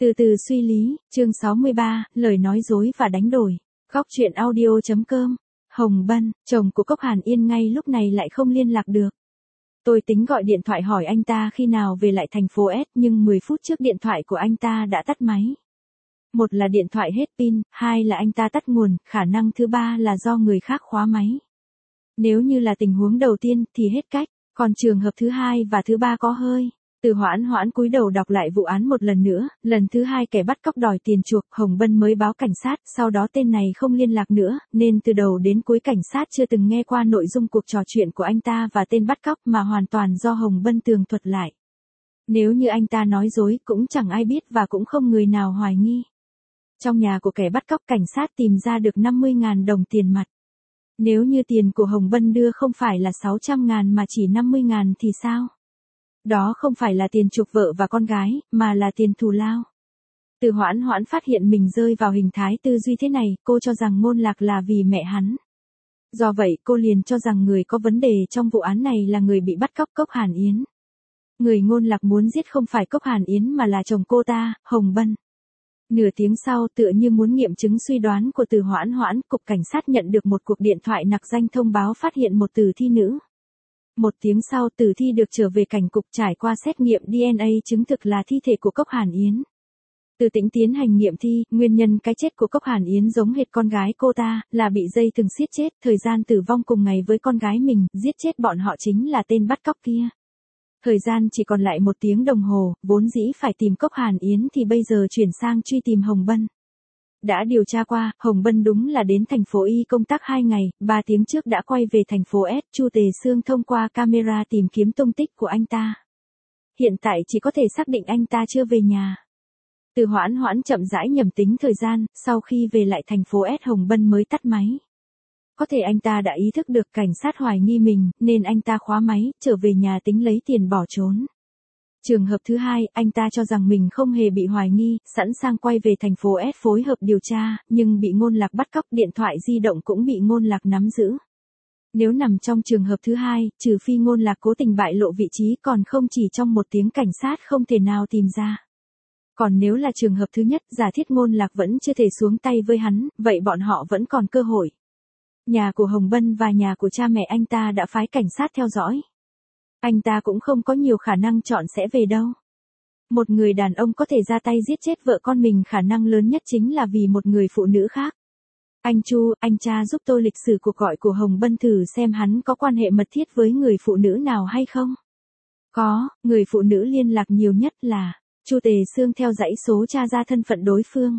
Từ từ suy lý, chương 63, lời nói dối và đánh đổi. Góc truyện audio.com. Hồng Bân, chồng của Cốc Hàn Yên ngay lúc này lại không liên lạc được. Tôi tính gọi điện thoại hỏi anh ta khi nào về lại thành phố S nhưng 10 phút trước điện thoại của anh ta đã tắt máy. Một là điện thoại hết pin, hai là anh ta tắt nguồn, khả năng thứ ba là do người khác khóa máy. Nếu như là tình huống đầu tiên thì hết cách, còn trường hợp thứ hai và thứ ba có hơi. Từ Hoãn cúi đầu đọc lại vụ án một lần nữa, lần thứ hai kẻ bắt cóc đòi tiền chuộc, Hồng Bân mới báo cảnh sát, sau đó tên này không liên lạc nữa, nên từ đầu đến cuối cảnh sát chưa từng nghe qua nội dung cuộc trò chuyện của anh ta và tên bắt cóc mà hoàn toàn do Hồng Bân tường thuật lại. Nếu như anh ta nói dối cũng chẳng ai biết và cũng không người nào hoài nghi. Trong nhà của kẻ bắt cóc cảnh sát tìm ra được 50.000 đồng tiền mặt. Nếu như tiền của Hồng Bân đưa không phải là 600.000 mà chỉ 50.000 thì sao? Đó không phải là tiền chuộc vợ và con gái, mà là tiền thù lao. Từ Hoãn phát hiện mình rơi vào hình thái tư duy thế này, cô cho rằng Ngôn Lạc là vì mẹ hắn. Do vậy cô liền cho rằng người có vấn đề trong vụ án này là người bị bắt cóc Cốc Hàn Yến. Người Ngôn Lạc muốn giết không phải Cốc Hàn Yến mà là chồng cô ta, Hồng Bân. Nửa tiếng sau tựa như muốn nghiệm chứng suy đoán của Từ Hoãn, cục cảnh sát nhận được một cuộc điện thoại nặc danh thông báo phát hiện một tử thi nữ. Một tiếng sau tử thi được trở về cảnh cục trải qua xét nghiệm DNA chứng thực là thi thể của Cốc Hàn Yến. Từ Tĩnh tiến hành nghiệm thi, nguyên nhân cái chết của Cốc Hàn Yến giống hệt con gái cô ta, là bị dây thừng siết chết, thời gian tử vong cùng ngày với con gái mình, giết chết bọn họ chính là tên bắt cóc kia. Thời gian chỉ còn lại 1 tiếng đồng hồ, vốn dĩ phải tìm Cốc Hàn Yến thì bây giờ chuyển sang truy tìm Hồng Bân. Đã điều tra qua, Hồng Bân đúng là đến thành phố Y công tác 2 ngày, 3 tiếng trước đã quay về thành phố S, Chu Tề Sương thông qua camera tìm kiếm tung tích của anh ta. Hiện tại chỉ có thể xác định anh ta chưa về nhà. Từ Hoãn chậm rãi nhẩm tính thời gian, sau khi về lại thành phố S Hồng Bân mới tắt máy. Có thể anh ta đã ý thức được cảnh sát hoài nghi mình, nên anh ta khóa máy, trở về nhà tính lấy tiền bỏ trốn. Trường hợp thứ hai, anh ta cho rằng mình không hề bị hoài nghi, sẵn sàng quay về thành phố S phối hợp điều tra, nhưng bị Ngôn Lạc bắt cóc, điện thoại di động cũng bị Ngôn Lạc nắm giữ. Nếu nằm trong trường hợp thứ hai, trừ phi Ngôn Lạc cố tình bại lộ vị trí, còn không chỉ trong 1 tiếng cảnh sát không thể nào tìm ra. Còn nếu là trường hợp thứ nhất, giả thiết Ngôn Lạc vẫn chưa thể xuống tay với hắn, vậy bọn họ vẫn còn cơ hội. Nhà của Hồng Bân và nhà của cha mẹ anh ta đã phái cảnh sát theo dõi. Anh ta cũng không có nhiều khả năng chọn sẽ về đâu. Một người đàn ông có thể ra tay giết chết vợ con mình, khả năng lớn nhất chính là vì một người phụ nữ khác. Anh Chu, anh tra giúp tôi lịch sử cuộc gọi của Hồng Bân thử xem hắn có quan hệ mật thiết với người phụ nữ nào hay không. Có, người phụ nữ liên lạc nhiều nhất là Chu Tề Sương, theo dãy số tra ra thân phận đối phương.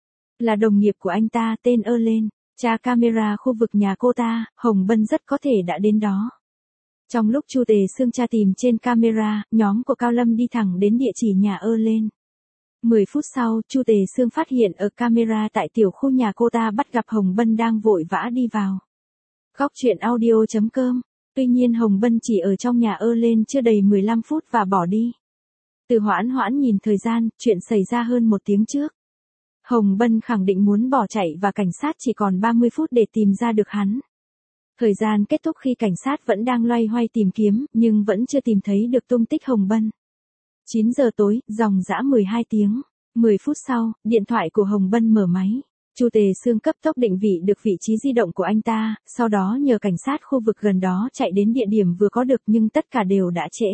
Là đồng nghiệp của anh ta, tên Lên. Tra camera khu vực nhà cô ta, Hồng Bân rất có thể đã đến đó. Trong lúc Chu Tề Sương tra tìm trên camera, nhóm của Cao Lâm đi thẳng đến địa chỉ nhà Lên. 10 phút sau, Chu Tề Sương phát hiện ở camera tại tiểu khu nhà cô ta bắt gặp Hồng Bân đang vội vã đi vào. Góc truyện audio.com. Tuy nhiên Hồng Bân chỉ ở trong nhà Lên chưa đầy 15 phút và bỏ đi. Từ Hoãn nhìn thời gian, chuyện xảy ra hơn 1 tiếng trước. Hồng Bân khẳng định muốn bỏ chạy và cảnh sát chỉ còn 30 phút để tìm ra được hắn. Thời gian kết thúc khi cảnh sát vẫn đang loay hoay tìm kiếm, nhưng vẫn chưa tìm thấy được tung tích Hồng Bân. 9 giờ tối, dòng dã 12 tiếng. 10 phút sau, điện thoại của Hồng Bân mở máy. Chu Tề Sương cấp tốc định vị được vị trí di động của anh ta, sau đó nhờ cảnh sát khu vực gần đó chạy đến địa điểm vừa có được, nhưng tất cả đều đã trễ.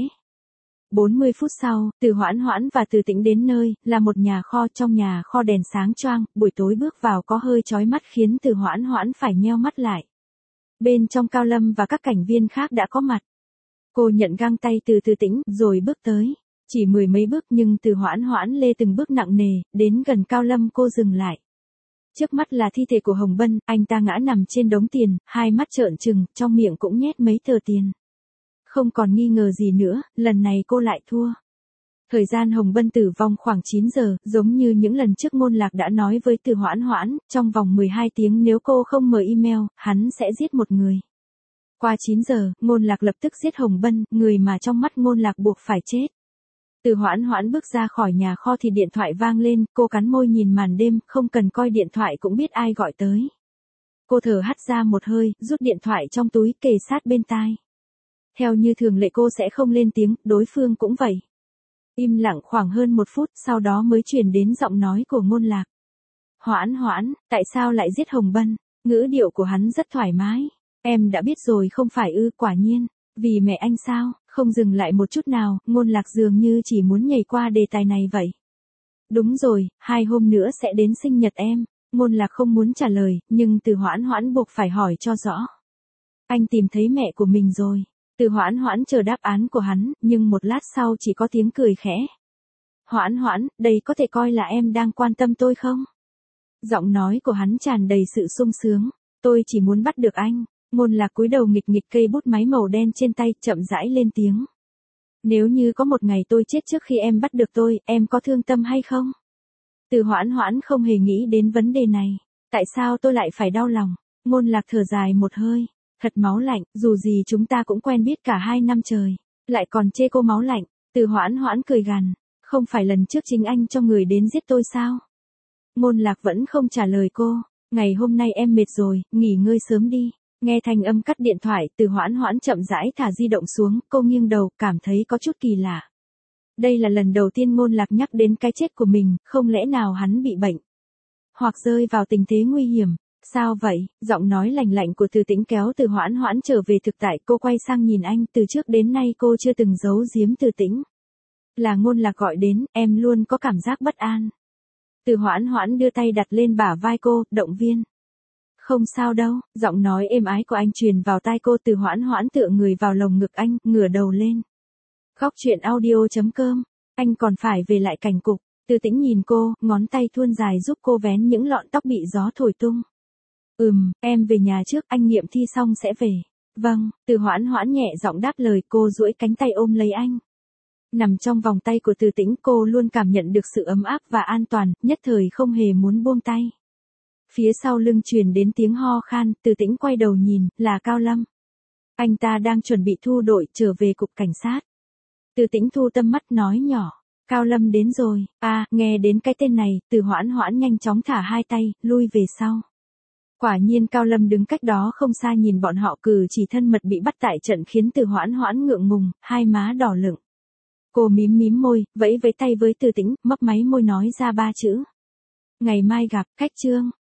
40 phút sau, Từ Hoãn và Từ Tĩnh đến nơi, là một nhà kho, trong nhà kho đèn sáng choang, buổi tối bước vào có hơi chói mắt khiến Từ Hoãn phải nheo mắt lại. Bên trong Cao Lâm và các cảnh viên khác đã có mặt. Cô nhận găng tay từ Từ Tĩnh, rồi bước tới. Chỉ 10 mấy bước nhưng Từ Hoãn lê từng bước nặng nề, đến gần Cao Lâm cô dừng lại. Trước mắt là thi thể của Hồng Bân, anh ta ngã nằm trên đống tiền, hai mắt trợn trừng, trong miệng cũng nhét mấy tờ tiền. Không còn nghi ngờ gì nữa, lần này cô lại thua. Thời gian Hồng Bân tử vong khoảng 9 giờ, giống như những lần trước Ngôn Lạc đã nói với Từ Hoãn, trong vòng 12 tiếng nếu cô không mở email, hắn sẽ giết một người. Qua 9 giờ, Ngôn Lạc lập tức giết Hồng Bân, người mà trong mắt Ngôn Lạc buộc phải chết. Từ Hoãn bước ra khỏi nhà kho thì điện thoại vang lên, cô cắn môi nhìn màn đêm, không cần coi điện thoại cũng biết ai gọi tới. Cô thở hắt ra một hơi, rút điện thoại trong túi kề sát bên tai. Theo như thường lệ cô sẽ không lên tiếng, đối phương cũng vậy. Im lặng khoảng hơn 1 phút, sau đó mới truyền đến giọng nói của Ngôn Lạc. Hoãn Hoãn, tại sao lại giết Hồng Bân? Ngữ điệu của hắn rất thoải mái. Em đã biết rồi không phải ư? Quả nhiên. Vì mẹ anh sao? Không dừng lại một chút nào, Ngôn Lạc dường như chỉ muốn nhảy qua đề tài này vậy. Đúng rồi, 2 hôm nữa sẽ đến sinh nhật em. Ngôn Lạc không muốn trả lời, nhưng Từ Hoãn Hoãn buộc phải hỏi cho rõ. Anh tìm thấy mẹ của mình rồi. Từ Hoãn Hoãn chờ đáp án của hắn, nhưng một lát sau chỉ có tiếng cười khẽ. Hoãn Hoãn, đây có thể coi là em đang quan tâm tôi không? Giọng nói của hắn tràn đầy sự sung sướng. Tôi chỉ muốn bắt được anh. Ngôn Lạc cúi đầu nghịch nghịch cây bút máy màu đen trên tay, chậm rãi lên tiếng. Nếu như có một ngày tôi chết trước khi em bắt được tôi, em có thương tâm hay không? Từ Hoãn Hoãn không hề nghĩ đến vấn đề này. Tại sao tôi lại phải đau lòng? Ngôn Lạc thở dài một hơi. Thật máu lạnh, dù gì chúng ta cũng quen biết cả 2 năm trời. Lại còn chê cô máu lạnh. Từ Hoãn Hoãn cười gằn. Không phải lần trước chính anh cho người đến giết tôi sao? Ngôn Lạc vẫn không trả lời cô. Ngày hôm nay em mệt rồi, nghỉ ngơi sớm đi. Nghe thanh âm cắt điện thoại, Từ Hoãn Hoãn chậm rãi thả di động xuống, cô nghiêng đầu, cảm thấy có chút kỳ lạ. Đây là lần đầu tiên Ngôn Lạc nhắc đến cái chết của mình, không lẽ nào hắn bị bệnh? Hoặc rơi vào tình thế nguy hiểm? Sao vậy? Giọng nói lành lạnh của Từ Tĩnh kéo Từ Hoãn Hoãn trở về thực tại, cô quay sang nhìn anh, từ trước đến nay cô chưa từng giấu giếm Từ Tĩnh. Là Ngôn Lạc gọi đến, em luôn có cảm giác bất an. Từ Hoãn Hoãn đưa tay đặt lên bả vai cô, động viên. Không sao đâu, giọng nói êm ái của anh truyền vào tai cô. Từ Hoãn Hoãn tựa người vào lồng ngực anh, ngửa đầu lên. Góc truyện audio.com, anh còn phải về lại cảnh cục. Từ Tĩnh nhìn cô, ngón tay thuôn dài giúp cô vén những lọn tóc bị gió thổi tung. Em về nhà trước, anh nghiệm thi xong sẽ về. Vâng, Từ Hoãn Hoãn nhẹ giọng đáp lời, cô duỗi cánh tay ôm lấy anh. Nằm trong vòng tay của Từ Tĩnh, cô luôn cảm nhận được sự ấm áp và an toàn, nhất thời không hề muốn buông tay. Phía sau lưng truyền đến tiếng ho khan, Từ Tĩnh quay đầu nhìn, là Cao Lâm. Anh ta đang chuẩn bị thu đội trở về cục cảnh sát. Từ Tĩnh thu tâm mắt nói nhỏ, Cao Lâm đến rồi. Nghe đến cái tên này, Từ Hoãn Hoãn nhanh chóng thả hai tay, lui về sau. Quả nhiên Cao Lâm đứng cách đó không xa nhìn bọn họ cử chỉ thân mật bị bắt tại trận khiến Từ Hoãn Hoãn ngượng ngùng, hai má đỏ lựng. Cô mím mím môi, vẫy tay với Từ Tĩnh, mấp máy môi nói ra 3 chữ. Ngày mai gặp. Khách Trương.